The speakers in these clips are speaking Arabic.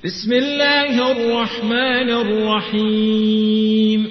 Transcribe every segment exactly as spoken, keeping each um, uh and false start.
بسم الله الرحمن الرحيم.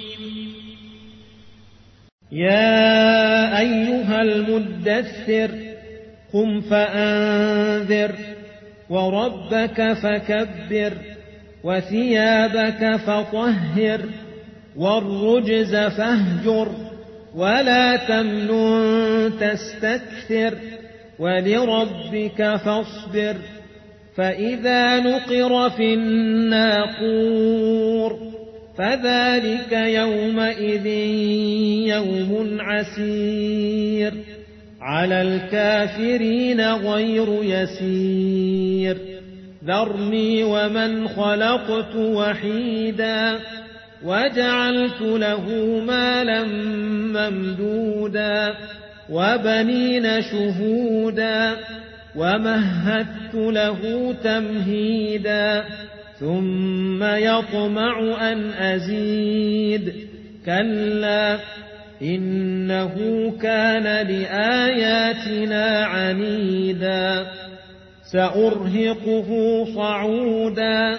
يا أيها المدثر قم فأنذر وربك فكبر وثيابك فطهر والرجز فاهجر ولا تمنن تستكثر ولربك فاصبر فإذا نقر في الناقور فذلك يومئذ يوم عسير على الكافرين غير يسير ذرني ومن خلقت وحيدا وجعلت له مالا ممدودا وبنين شهودا ومهدت له تمهيدا ثم يطمع أن أزيد كلا إنه كان لآياتنا عنيدا سأرهقه صعودا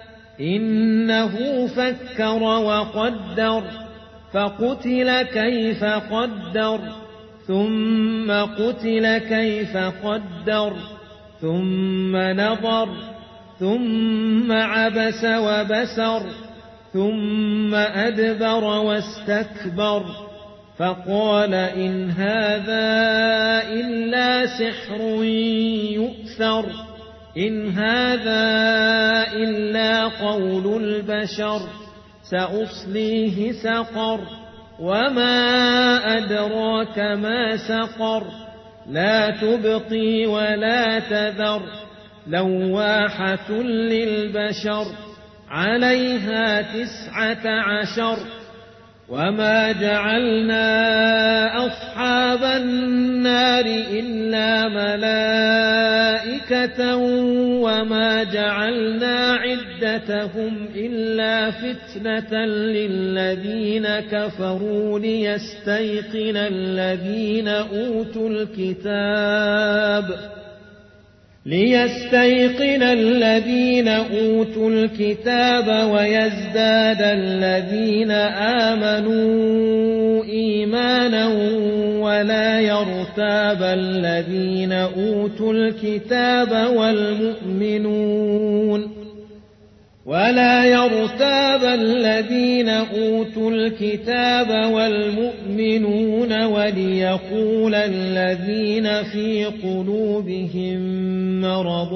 إنه فكر وقدر فقتل كيف قدر ثم قتل كيف قدر ثم نظر ثم عبس وبسر ثم أدبر واستكبر فقال إن هذا إلا سحر يؤثر إن هذا إلا قول البشر سأصليه سقر وما أدراك ما سقر لا تبقي ولا تذر لواحة للبشر عليها تسعة عشر وما جعلنا أصحاب النار إلا ملائكة وما جعلنا عدتهم إلا فتنة للذين كفروا ليستيقن الذين أوتوا الكتاب ليستيقن الذين أوتوا الكتاب ويزداد الذين آمنوا إيمانا ولا يرتاب الذين أوتوا الكتاب والمؤمنون ولا يرتاب الذين أوتوا الكتاب والمؤمنون وليقول الذين في قلوبهم مرض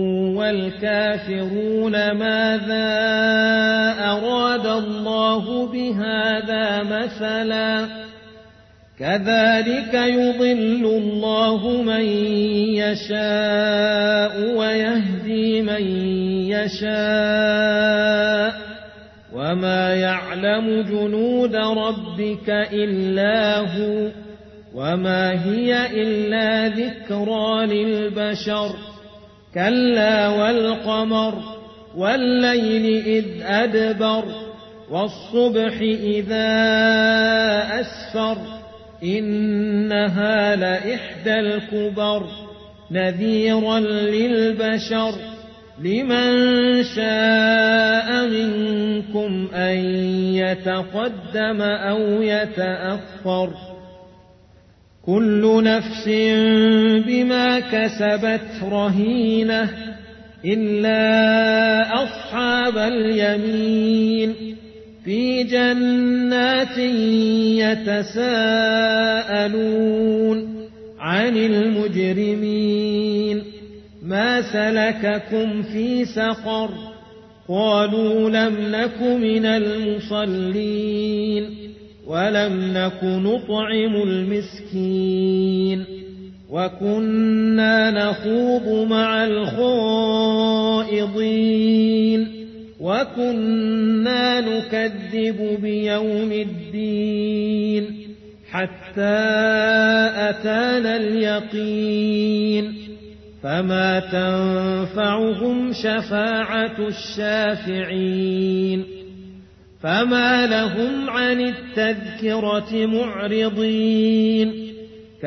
والكافرون ماذا أراد الله بهذا مثلا كذلك يضل الله من يشاء ويهدي من يشاء وما يعلم جنود ربك إلا هو وما هي إلا ذكرى للبشر كلا والقمر والليل إذ أدبر والصبح إذا أسفر إنها لإحدى الكبر نذيرا للبشر لمن شاء منكم أن يتقدم أو يتأخر كل نفس بما كسبت رهينة إلا أصحاب اليمين في جنات يتساءلون عن المجرمين ما سلككم في سقر قالوا لم نك من المصلين ولم نك نطعم المسكين وكنا نخوض مع الخائضين وكنا نكذب بيوم الدين حتى أتانا اليقين فما تنفعهم شفاعة الشافعين فما لهم عن التذكرة معرضين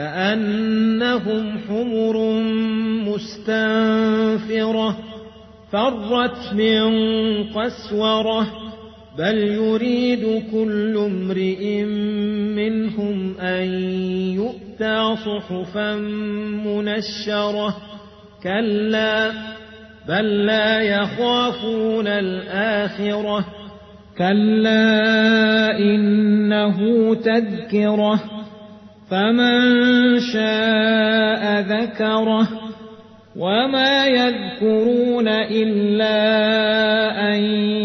كأنهم حمر مستنفرة فرت من قسورة بل يريد كل امرئ منهم أن يؤتى صحفا منشرة كلا بل لا يخافون الآخرة كلا إنه تذكرة فمن شاء ذكره وما يذكرون إلا أن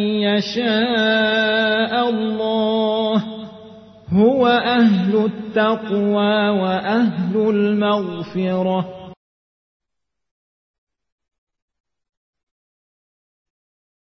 يشاء الله هو أهل التقوى وأهل المغفرة